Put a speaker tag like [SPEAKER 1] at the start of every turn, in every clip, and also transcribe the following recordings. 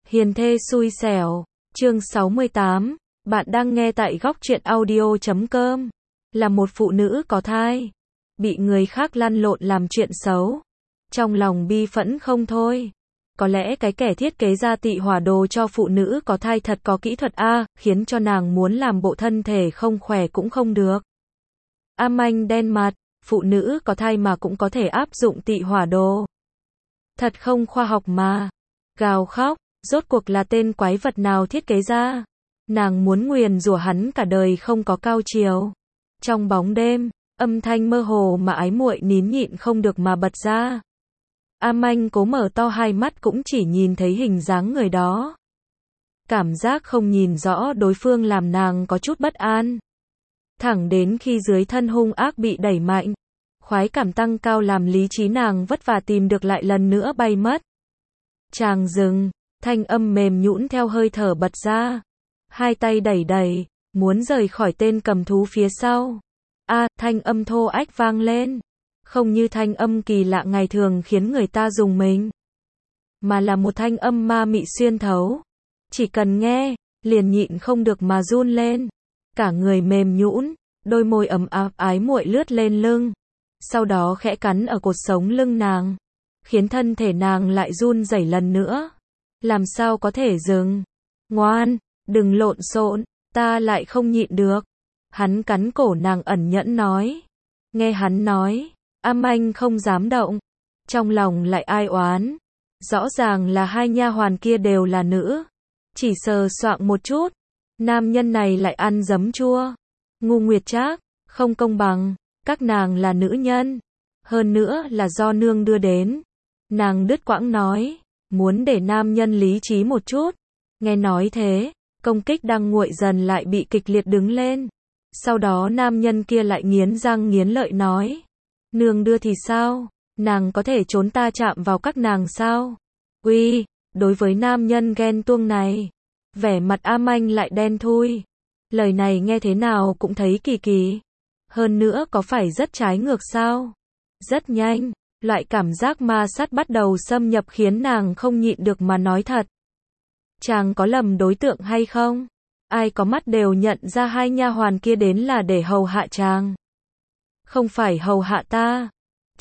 [SPEAKER 1] Hiền thê xui xẻo, chương 68, bạn đang nghe tại góc truyện audio.com. Là một phụ nữ có thai, bị người khác lăn lộn làm chuyện xấu, trong lòng bi phẫn không thôi. Có lẽ cái kẻ thiết kế ra tị hỏa đồ cho phụ nữ có thai thật có kỹ thuật a, khiến cho nàng muốn làm bộ thân thể không khỏe cũng không được. Anh đen mặt, phụ nữ có thai mà cũng có thể áp dụng tị hỏa đồ. Thật không khoa học mà. Gào khóc, rốt cuộc là tên quái vật nào thiết kế ra? Nàng muốn nguyền rủa hắn cả đời không có cao chiều. Trong bóng đêm, âm thanh mơ hồ mà ái muội nín nhịn không được mà bật ra. Anh cố mở to hai mắt cũng chỉ nhìn thấy hình dáng người đó. Cảm giác không nhìn rõ đối phương làm nàng có chút bất an. Thẳng đến khi dưới thân hung ác bị đẩy mạnh, khoái cảm tăng cao làm lý trí nàng vất vả tìm được lại lần nữa bay mất. Chàng dừng, thanh âm mềm nhũn theo hơi thở bật ra. Hai tay đẩy đẩy, muốn rời khỏi tên cầm thú phía sau. Thanh âm thô ách vang lên. Không như thanh âm kỳ lạ ngày thường khiến người ta rùng mình, mà là một thanh âm ma mị xuyên thấu. Chỉ cần nghe, liền nhịn không được mà run lên. Cả người mềm nhũn, đôi môi ấm áp ái muội lướt lên lưng. Sau đó khẽ cắn ở cột sống lưng nàng, khiến thân thể nàng lại run rẩy lần nữa. Làm sao có thể dừng? Ngoan, đừng lộn xộn, ta lại không nhịn được. Hắn cắn cổ nàng ẩn nhẫn nói. Nghe hắn nói, anh không dám động. Trong lòng lại ai oán. Rõ ràng là hai nha hoàn kia đều là nữ. Chỉ sờ soạng một chút, nam nhân này lại ăn giấm chua. Ngu Nguyệt Trác, không công bằng. Các nàng là nữ nhân, hơn nữa là do nương đưa đến. Nàng đứt quãng nói, muốn để nam nhân lý trí một chút. Nghe nói thế, công kích đang nguội dần lại bị kịch liệt đứng lên. Sau đó nam nhân kia lại nghiến răng nghiến lợi nói, nương đưa thì sao? Nàng có thể trốn ta chạm vào các nàng sao? Uy, đối với nam nhân ghen tuông này, vẻ mặt anh lại đen thui. Lời này nghe thế nào cũng thấy kỳ kỳ. Hơn nữa có phải rất trái ngược sao? Rất nhanh, loại cảm giác ma sát bắt đầu xâm nhập khiến nàng không nhịn được mà nói thật. Chàng có lầm đối tượng hay không? Ai có mắt đều nhận ra hai nha hoàn kia đến là để hầu hạ chàng. Không phải hầu hạ ta.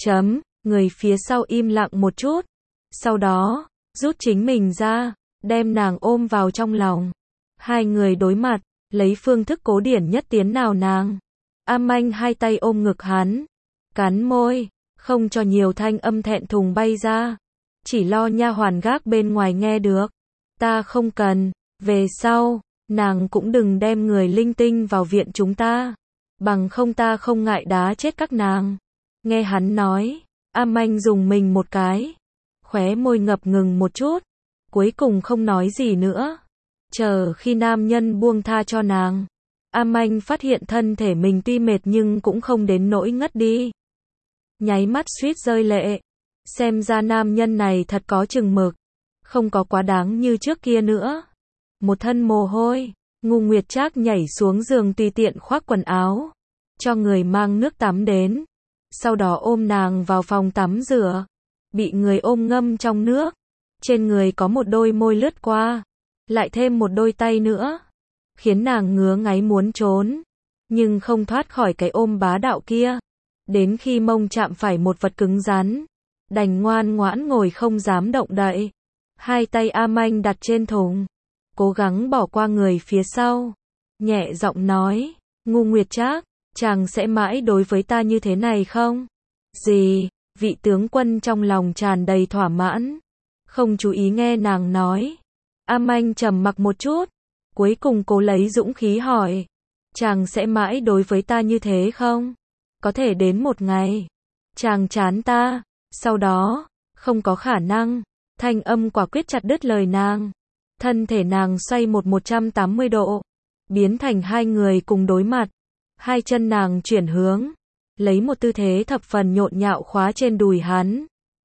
[SPEAKER 1] Người phía sau im lặng một chút. Sau đó, rút chính mình ra, đem nàng ôm vào trong lòng. Hai người đối mặt, lấy phương thức cố điển nhất tiến nào nàng. Anh hai tay ôm ngực hắn, cắn môi, không cho nhiều thanh âm thẹn thùng bay ra. Chỉ lo nha hoàn gác bên ngoài nghe được. Ta không cần, về sau, nàng cũng đừng đem người linh tinh vào viện chúng ta. Bằng không ta không ngại đá chết các nàng. Nghe hắn nói, anh dùng mình một cái. Khóe môi ngập ngừng một chút. Cuối cùng không nói gì nữa. Chờ khi nam nhân buông tha cho nàng. Anh phát hiện thân thể mình tuy mệt nhưng cũng không đến nỗi ngất đi. Nháy mắt suýt rơi lệ. Xem ra nam nhân này thật có chừng mực. Không có quá đáng như trước kia nữa. Một thân mồ hôi, Ngu Nguyệt Trác nhảy xuống giường tùy tiện khoác quần áo. Cho người mang nước tắm đến. Sau đó ôm nàng vào phòng tắm rửa. Bị người ôm ngâm trong nước. Trên người có một đôi môi lướt qua. Lại thêm một đôi tay nữa. Khiến nàng ngứa ngáy muốn trốn, nhưng không thoát khỏi cái ôm bá đạo kia. Đến khi mông chạm phải một vật cứng rắn, đành ngoan ngoãn ngồi không dám động đậy. Hai tay anh đặt trên thùng, cố gắng bỏ qua người phía sau. Nhẹ giọng nói, Ngu Nguyệt Trác, chàng sẽ mãi đối với ta như thế này không? Gì? Vị tướng quân trong lòng tràn đầy thỏa mãn, không chú ý nghe nàng nói. Anh trầm mặc một chút. Cuối cùng cố lấy dũng khí hỏi, chàng sẽ mãi đối với ta như thế không? Có thể đến một ngày, chàng chán ta, sau đó, không có khả năng. Thanh âm quả quyết chặt đứt lời nàng. Thân thể nàng xoay 180 độ, biến thành hai người cùng đối mặt. Hai chân nàng chuyển hướng, lấy một tư thế thập phần nhộn nhạo khóa trên đùi hắn.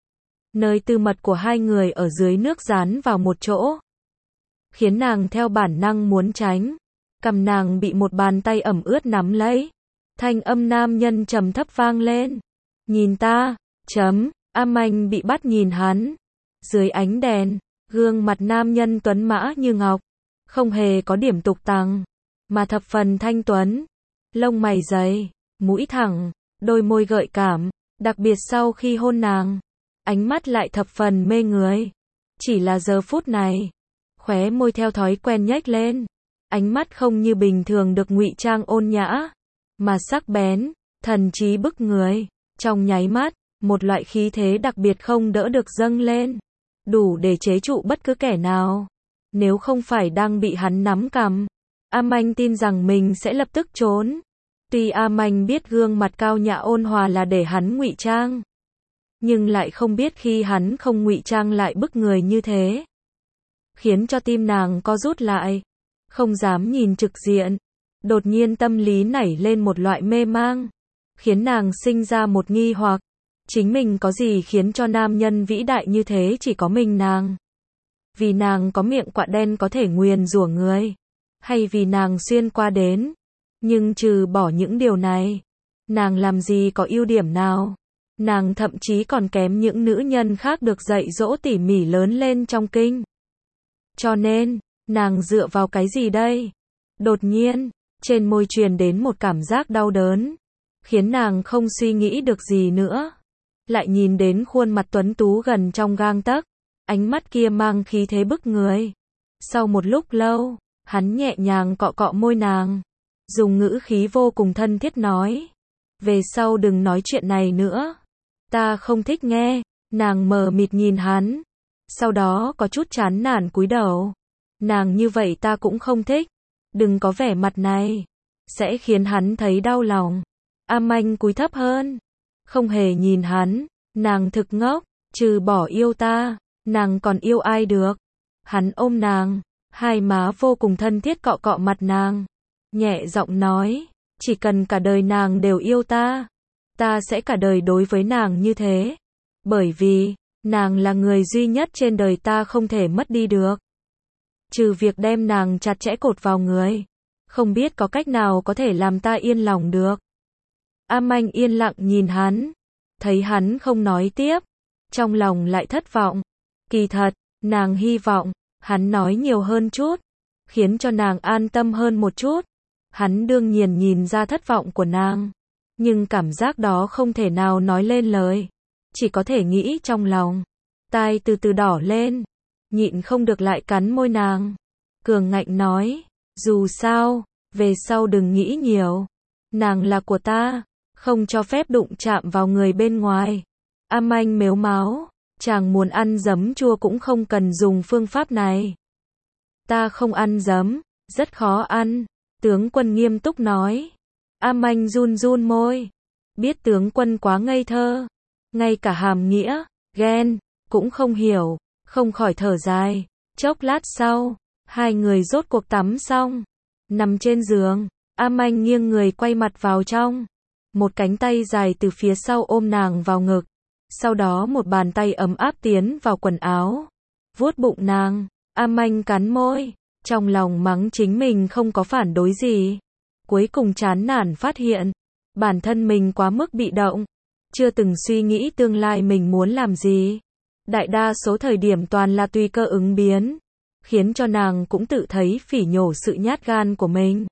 [SPEAKER 1] Nơi tư mật của hai người ở dưới nước dán vào một chỗ, khiến nàng theo bản năng muốn tránh. Cằm nàng bị một bàn tay ẩm ướt nắm lấy. Thanh âm nam nhân trầm thấp vang lên. Nhìn ta, anh bị bắt nhìn hắn. Dưới ánh đèn, Gương mặt nam nhân tuấn mã như ngọc, không hề có điểm tục tằng, mà thập phần thanh tuấn. Lông mày dày, mũi thẳng, đôi môi gợi cảm, đặc biệt sau khi hôn nàng, ánh mắt lại thập phần mê người. Chỉ là giờ phút này, khóe môi theo thói quen nhếch lên, ánh mắt không như bình thường được ngụy trang ôn nhã, mà sắc bén, thần trí bức người. Trong nháy mắt, một loại khí thế đặc biệt không đỡ được dâng lên, đủ để chế trụ bất cứ kẻ nào. Nếu không phải đang bị hắn nắm cằm, A Manh tin rằng mình sẽ lập tức trốn. Tuy A Manh biết gương mặt cao nhã ôn hòa là để hắn ngụy trang, nhưng lại không biết khi hắn không ngụy trang lại bức người như thế, khiến cho tim nàng co rút lại, không dám nhìn trực diện. Đột nhiên tâm lý nảy lên một loại mê mang, khiến nàng sinh ra một nghi hoặc, chính mình có gì khiến cho nam nhân vĩ đại như thế chỉ có mình nàng? Vì nàng có miệng quạ đen có thể nguyền rủa người, hay vì nàng xuyên qua đến? Nhưng trừ bỏ những điều này, nàng làm gì có ưu điểm nào? Nàng thậm chí còn kém những nữ nhân khác được dạy dỗ tỉ mỉ lớn lên trong kinh. Cho nên, nàng dựa vào cái gì đây? Đột nhiên, trên môi truyền đến một cảm giác đau đớn, khiến nàng không suy nghĩ được gì nữa. Lại nhìn đến khuôn mặt tuấn tú gần trong gang tấc, ánh mắt kia mang khí thế bức người. Sau một lúc lâu, hắn nhẹ nhàng cọ cọ môi nàng, dùng ngữ khí vô cùng thân thiết nói: về sau đừng nói chuyện này nữa, ta không thích nghe. Nàng mờ mịt nhìn hắn, sau đó có chút chán nản cúi đầu. Nàng như vậy ta cũng không thích, đừng có vẻ mặt này, sẽ khiến hắn thấy đau lòng. A Manh cúi thấp hơn, không hề nhìn hắn. Nàng thực ngốc, trừ bỏ yêu ta, nàng còn yêu ai được? Hắn ôm nàng, hai má vô cùng thân thiết cọ cọ mặt nàng, nhẹ giọng nói: chỉ cần cả đời nàng đều yêu ta, ta sẽ cả đời đối với nàng như thế. Bởi vì, nàng là người duy nhất trên đời ta không thể mất đi được. Trừ việc đem nàng chặt chẽ cột vào người, không biết có cách nào có thể làm ta yên lòng được. A Manh yên lặng nhìn hắn, thấy hắn không nói tiếp, trong lòng lại thất vọng. Kỳ thật, nàng hy vọng hắn nói nhiều hơn chút, khiến cho nàng an tâm hơn một chút. Hắn đương nhiên nhìn ra thất vọng của nàng, nhưng cảm giác đó không thể nào nói lên lời, chỉ có thể nghĩ trong lòng. Tai từ từ đỏ lên, nhịn không được lại cắn môi nàng, cường ngạnh nói: dù sao, về sau đừng nghĩ nhiều, nàng là của ta, không cho phép đụng chạm vào người bên ngoài. A Manh mếu máo: chàng muốn ăn giấm chua cũng không cần dùng phương pháp này. Ta không ăn giấm, rất khó ăn. Tướng quân nghiêm túc nói. A Manh run run môi, biết tướng quân quá ngây thơ, ngay cả hàm nghĩa, ghen, cũng không hiểu, không khỏi thở dài. Chốc lát sau, hai người rốt cuộc tắm xong, nằm trên giường, A Manh nghiêng người quay mặt vào trong, một cánh tay dài từ phía sau ôm nàng vào ngực, sau đó một bàn tay ấm áp tiến vào quần áo, vuốt bụng nàng. A Manh cắn môi, trong lòng mắng chính mình không có phản đối gì. Cuối cùng chán nản phát hiện, bản thân mình quá mức bị động, chưa từng suy nghĩ tương lai mình muốn làm gì. Đại đa số thời điểm toàn là tùy cơ ứng biến, khiến cho nàng cũng tự thấy phỉ nhổ sự nhát gan của mình.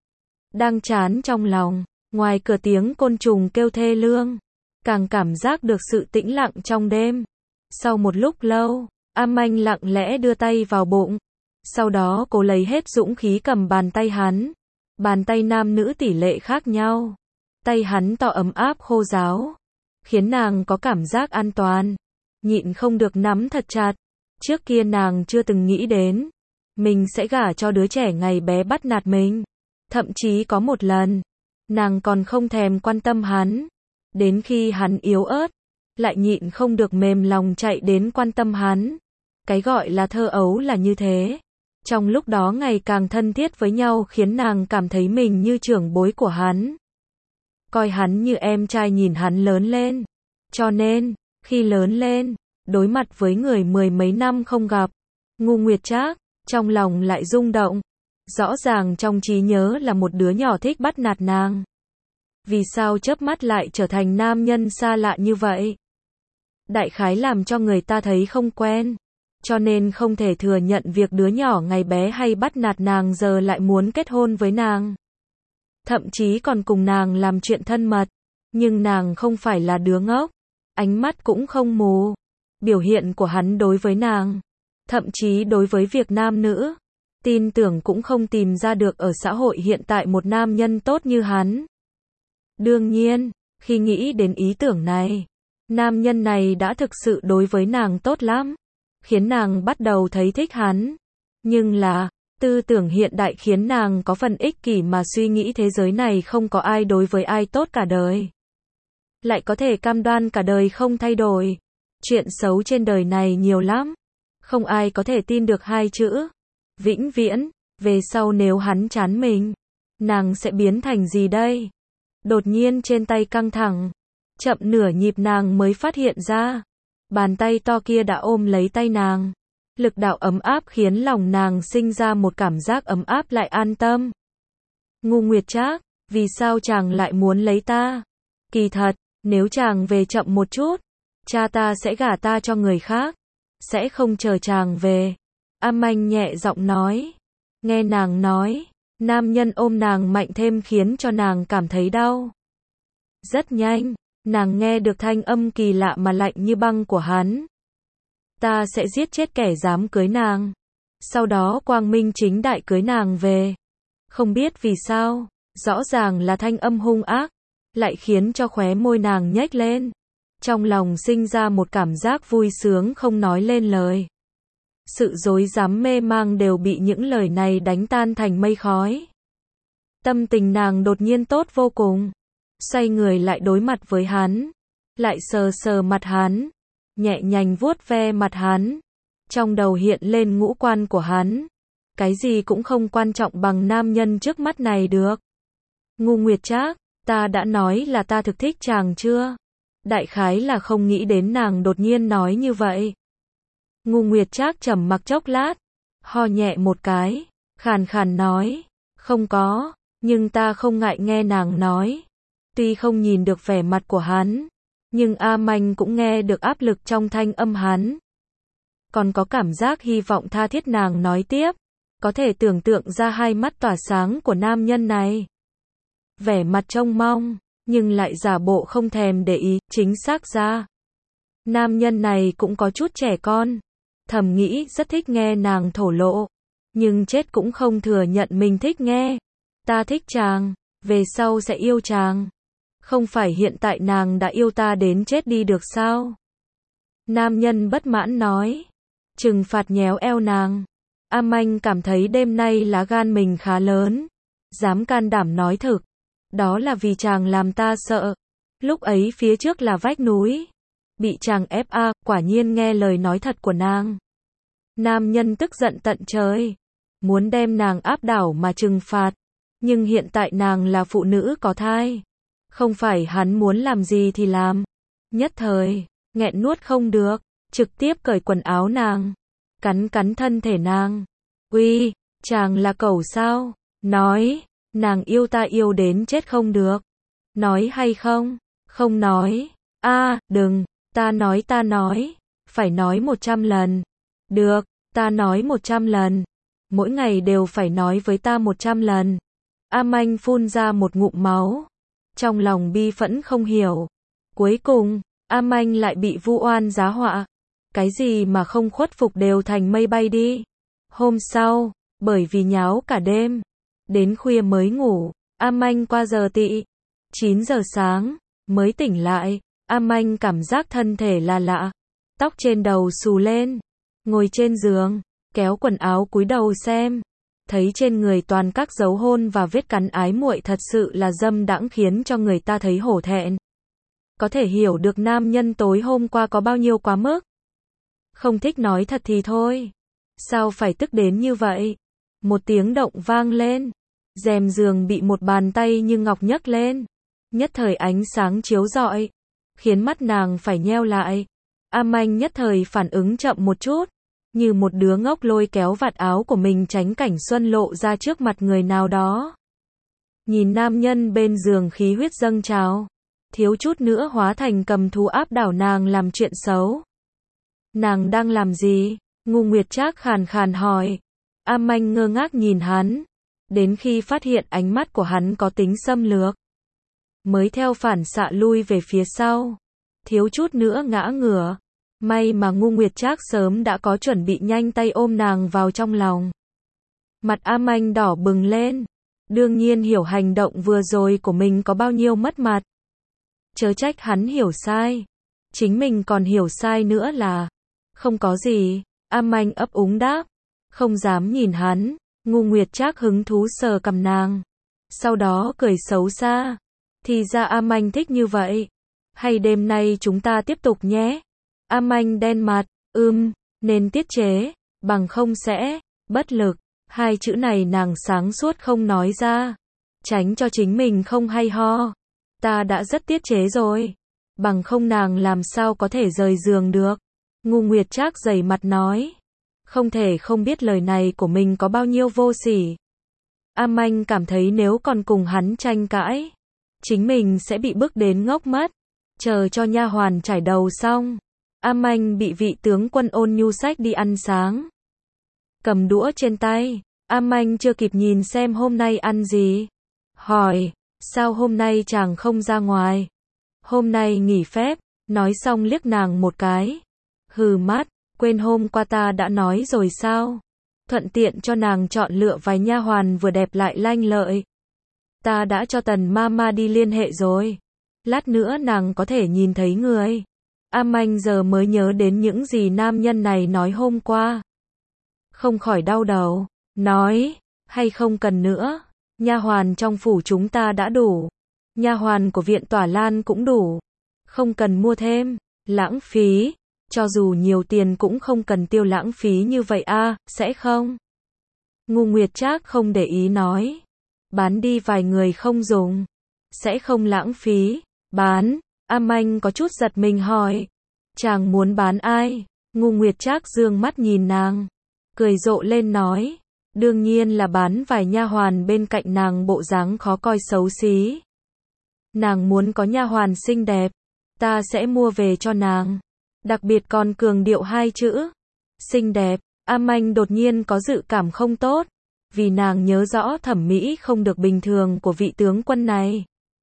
[SPEAKER 1] Đang chán trong lòng, ngoài cửa tiếng côn trùng kêu thê lương, càng cảm giác được sự tĩnh lặng trong đêm. Sau một lúc lâu, A Manh lặng lẽ đưa tay vào bụng, sau đó cố lấy hết dũng khí cầm bàn tay hắn. Bàn tay nam nữ tỷ lệ khác nhau, tay hắn to ấm áp khô ráo, khiến nàng có cảm giác an toàn, nhịn không được nắm thật chặt. Trước kia nàng chưa từng nghĩ đến, mình sẽ gả cho đứa trẻ ngày bé bắt nạt mình. Thậm chí có một lần, nàng còn không thèm quan tâm hắn, đến khi hắn yếu ớt, lại nhịn không được mềm lòng chạy đến quan tâm hắn. Cái gọi là thơ ấu là như thế. Trong lúc đó ngày càng thân thiết với nhau khiến nàng cảm thấy mình như trưởng bối của hắn. Coi hắn như em trai nhìn hắn lớn lên. Cho nên, khi lớn lên, đối mặt với người mười mấy năm không gặp, Ngu Nguyệt Trác, trong lòng lại rung động. Rõ ràng trong trí nhớ là một đứa nhỏ thích bắt nạt nàng. Vì sao chớp mắt lại trở thành nam nhân xa lạ như vậy? Đại khái làm cho người ta thấy không quen. cho nên không thể thừa nhận việc đứa nhỏ ngày bé hay bắt nạt nàng giờ lại muốn kết hôn với nàng. Thậm chí còn cùng nàng làm chuyện thân mật. Nhưng nàng không phải là đứa ngốc. Ánh mắt cũng không mù. Biểu hiện của hắn đối với nàng, thậm chí đối với việc nam nữ, tin tưởng cũng không tìm ra được ở xã hội hiện tại một nam nhân tốt như hắn. Đương nhiên, khi nghĩ đến ý tưởng này, nam nhân này đã thực sự đối với nàng tốt lắm, khiến nàng bắt đầu thấy thích hắn. Nhưng là, tư tưởng hiện đại khiến nàng có phần ích kỷ mà suy nghĩ thế giới này không có ai đối với ai tốt cả đời. Lại có thể cam đoan cả đời không thay đổi. Chuyện xấu trên đời này nhiều lắm. Không ai có thể tin được hai chữ vĩnh viễn. Về sau nếu hắn chán mình, nàng sẽ biến thành gì đây? Đột nhiên trên tay căng thẳng. Chậm nửa nhịp nàng mới phát hiện ra. Bàn tay to kia đã ôm lấy tay nàng. Lực đạo ấm áp khiến lòng nàng sinh ra một cảm giác ấm áp lại an tâm. Ngu Nguyệt Trác, vì sao chàng lại muốn lấy ta? Kỳ thật, nếu chàng về chậm một chút, cha ta sẽ gả ta cho người khác. Sẽ không chờ chàng về. A Manh nhẹ giọng nói. Nghe nàng nói, nam nhân ôm nàng mạnh thêm khiến cho nàng cảm thấy đau. Rất nhanh, nàng nghe được thanh âm kỳ lạ mà lạnh như băng của hắn. Ta sẽ giết chết kẻ dám cưới nàng. Sau đó quang minh chính đại cưới nàng về. Không biết vì sao, rõ ràng là thanh âm hung ác, lại khiến cho khóe môi nàng nhếch lên. Trong lòng sinh ra một cảm giác vui sướng không nói lên lời. Sự rối rắm mê mang đều bị những lời này đánh tan thành mây khói. Tâm tình nàng đột nhiên tốt vô cùng. Xoay người lại đối mặt với hắn. Lại sờ sờ mặt hắn. Nhẹ nhàng vuốt ve mặt hắn. Trong đầu hiện lên ngũ quan của hắn. Cái gì cũng không quan trọng bằng nam nhân trước mắt này được. Ngu Nguyệt Trác, ta đã nói là ta thực thích chàng chưa? Đại khái là không nghĩ đến nàng đột nhiên nói như vậy. Ngu Nguyệt Trác trầm mặc chốc lát, ho nhẹ một cái, khàn khàn nói, không có, nhưng ta không ngại nghe nàng nói. Tuy không nhìn được vẻ mặt của hắn, nhưng A Manh cũng nghe được áp lực trong thanh âm hắn. Còn có cảm giác hy vọng tha thiết nàng nói tiếp, có thể tưởng tượng ra hai mắt tỏa sáng của nam nhân này. Vẻ mặt trông mong, nhưng lại giả bộ không thèm để ý, chính xác ra. Nam nhân này cũng có chút trẻ con, thầm nghĩ rất thích nghe nàng thổ lộ, nhưng chết cũng không thừa nhận mình thích nghe. Ta thích chàng, về sau sẽ yêu chàng. Không phải hiện tại nàng đã yêu ta đến chết đi được sao? Nam nhân bất mãn nói. Trừng phạt nhéo eo nàng. A Manh cảm thấy đêm nay lá gan mình khá lớn. Dám can đảm nói thực. Đó là vì chàng làm ta sợ. Lúc ấy phía trước là vách núi. Bị chàng ép quả nhiên nghe lời nói thật của nàng. Nam nhân tức giận tận trời. Muốn đem nàng áp đảo mà trừng phạt. Nhưng hiện tại nàng là phụ nữ có thai. Không phải hắn muốn làm gì thì làm. Nhất thời, nghẹn nuốt không được. Trực tiếp cởi quần áo nàng. Cắn cắn thân thể nàng. Uy, chàng là cẩu sao? Nói, nàng yêu ta yêu đến chết không được. Nói hay không? Không nói. Đừng, ta nói. Phải nói 100 lần. Được, ta nói 100 lần. Mỗi ngày đều phải nói với ta 100 lần. A Manh phun ra một ngụm máu. Trong lòng bi phẫn không hiểu. Cuối cùng, A Manh lại bị vu oan giá họa. Cái gì mà không khuất phục đều thành mây bay đi. Hôm sau, bởi vì nháo cả đêm, đến khuya mới ngủ, A Manh qua giờ tị. 9 giờ sáng, mới tỉnh lại, A Manh cảm giác thân thể là lạ. Tóc trên đầu xù lên, ngồi trên giường, kéo quần áo cúi đầu xem. Thấy trên người toàn các dấu hôn và vết cắn ái muội thật sự là dâm đãng khiến cho người ta thấy hổ thẹn. Có thể hiểu được nam nhân tối hôm qua có bao nhiêu quá mức. Không thích nói thật thì thôi. Sao phải tức đến như vậy? Một tiếng động vang lên. Rèm giường bị một bàn tay như ngọc nhấc lên. Nhất thời ánh sáng chiếu rọi, khiến mắt nàng phải nheo lại. A Manh nhất thời phản ứng chậm một chút. Như một đứa ngốc lôi kéo vạt áo của mình tránh cảnh xuân lộ ra trước mặt người nào đó. Nhìn nam nhân bên giường khí huyết dâng trào. Thiếu chút nữa hóa thành cầm thú áp đảo nàng làm chuyện xấu. Nàng đang làm gì? Ngô Nguyệt Trác khàn khàn hỏi. A Manh ngơ ngác nhìn hắn, đến khi phát hiện ánh mắt của hắn có tính xâm lược, mới theo phản xạ lui về phía sau, thiếu chút nữa ngã ngửa. May mà Ngô Nguyệt Trác sớm đã có chuẩn bị, nhanh tay ôm nàng vào trong lòng. Mặt A Manh đỏ bừng lên, đương nhiên hiểu hành động vừa rồi của mình có bao nhiêu mất mặt. Chớ trách hắn hiểu sai, chính mình còn hiểu sai nữa là. Không có gì, A Manh ấp úng đáp, không dám nhìn hắn. Ngô Nguyệt Trác hứng thú sờ cằm nàng, sau đó cười xấu xa. Thì ra A Manh thích như vậy. Hay đêm nay chúng ta tiếp tục nhé. A Manh đen mặt, nên tiết chế, bằng không sẽ bất lực. Hai chữ này nàng sáng suốt không nói ra, tránh cho chính mình không hay ho. Ta đã rất tiết chế rồi, bằng không nàng làm sao có thể rời giường được. Ngô Nguyệt Trác dày mặt nói, không thể không biết lời này của mình có bao nhiêu vô sỉ. A Manh cảm thấy nếu còn cùng hắn tranh cãi, chính mình sẽ bị bức đến ngốc mất. Chờ cho nha hoàn trải đầu xong, A Manh bị vị tướng quân ôn nhu xách đi ăn sáng. Cầm đũa trên tay, A Manh chưa kịp nhìn xem hôm nay ăn gì, hỏi, sao hôm nay chàng không ra ngoài? Hôm nay nghỉ phép, nói xong liếc nàng một cái. Hừ mắt, quên hôm qua ta đã nói rồi sao? Thuận tiện cho nàng chọn lựa vài nha hoàn vừa đẹp lại lanh lợi. Ta đã cho Tần Mama đi liên hệ rồi. Lát nữa nàng có thể nhìn thấy người. A Manh giờ mới nhớ đến những gì nam nhân này nói hôm qua. Không khỏi đau đầu, nói, hay không cần nữa, nha hoàn trong phủ chúng ta đã đủ. Nha hoàn của viện Tỏa Lan cũng đủ. Không cần mua thêm, lãng phí. Cho dù nhiều tiền cũng không cần tiêu lãng phí như vậy a, sẽ không? Ngô Nguyệt Trác không để ý nói, bán đi vài người không dùng, sẽ không lãng phí. Bán? A Manh có chút giật mình hỏi, chàng muốn bán ai? Ngô Nguyệt Trác dương mắt nhìn nàng, cười rộ lên nói, đương nhiên là bán vài nha hoàn bên cạnh nàng bộ dáng khó coi xấu xí. Nàng muốn có nha hoàn xinh đẹp, ta sẽ mua về cho nàng. Đặc biệt còn cường điệu hai chữ xinh đẹp. A Manh đột nhiên có dự cảm không tốt, vì nàng nhớ rõ thẩm mỹ không được bình thường của vị tướng quân này.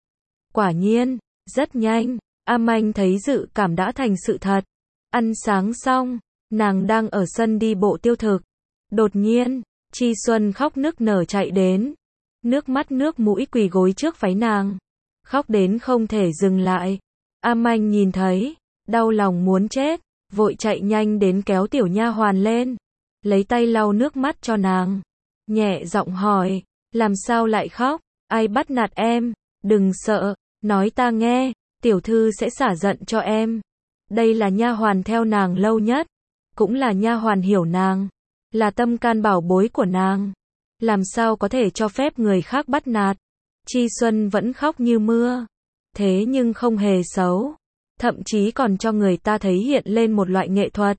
[SPEAKER 1] Quả nhiên, rất nhanh, A Manh thấy dự cảm đã thành sự thật. Ăn sáng xong, nàng đang ở sân đi bộ tiêu thực. Đột nhiên, Chi Xuân khóc nức nở chạy đến, nước mắt nước mũi quỳ gối trước váy nàng, khóc đến không thể dừng lại. A Manh nhìn thấy, đau lòng muốn chết, vội chạy nhanh đến kéo tiểu nha hoàn lên, lấy tay lau nước mắt cho nàng, nhẹ giọng hỏi, làm sao lại khóc, ai bắt nạt em? Đừng sợ, nói ta nghe, tiểu thư sẽ xả giận cho em. Đây là nha hoàn theo nàng lâu nhất, cũng là nha hoàn hiểu nàng, là tâm can bảo bối của nàng, làm sao có thể cho phép người khác bắt nạt. Chi Xuân vẫn khóc như mưa, thế nhưng không hề xấu, thậm chí còn cho người ta thấy hiện lên một loại nghệ thuật.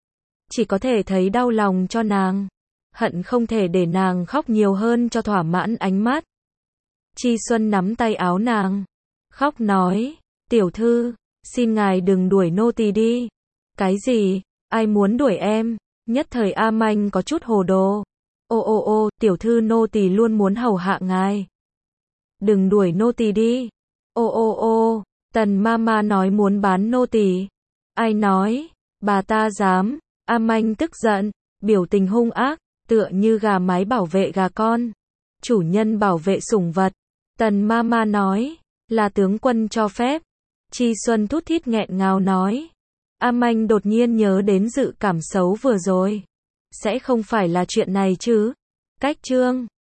[SPEAKER 1] Chỉ có thể thấy đau lòng cho nàng, hận không thể để nàng khóc nhiều hơn cho thỏa mãn ánh mắt. Chi Xuân nắm tay áo nàng, khóc nói, tiểu thư, xin ngài đừng đuổi nô tỳ đi. Cái gì? Ai muốn đuổi em? Nhất thời A Manh có chút hồ đồ. Ô, tiểu thư nô tỳ luôn muốn hầu hạ ngài. Đừng đuổi nô tỳ đi. Ô, Tần Mama nói muốn bán nô tỳ. Ai nói? Bà ta dám. A Manh tức giận, biểu tình hung ác, tựa như gà mái bảo vệ gà con, chủ nhân bảo vệ sủng vật. Tần Mama nói, là tướng quân cho phép. Chi Xuân thút thít nghẹn ngào nói. A Manh đột nhiên nhớ đến dự cảm xấu vừa rồi. Sẽ không phải là chuyện này chứ? Cách chương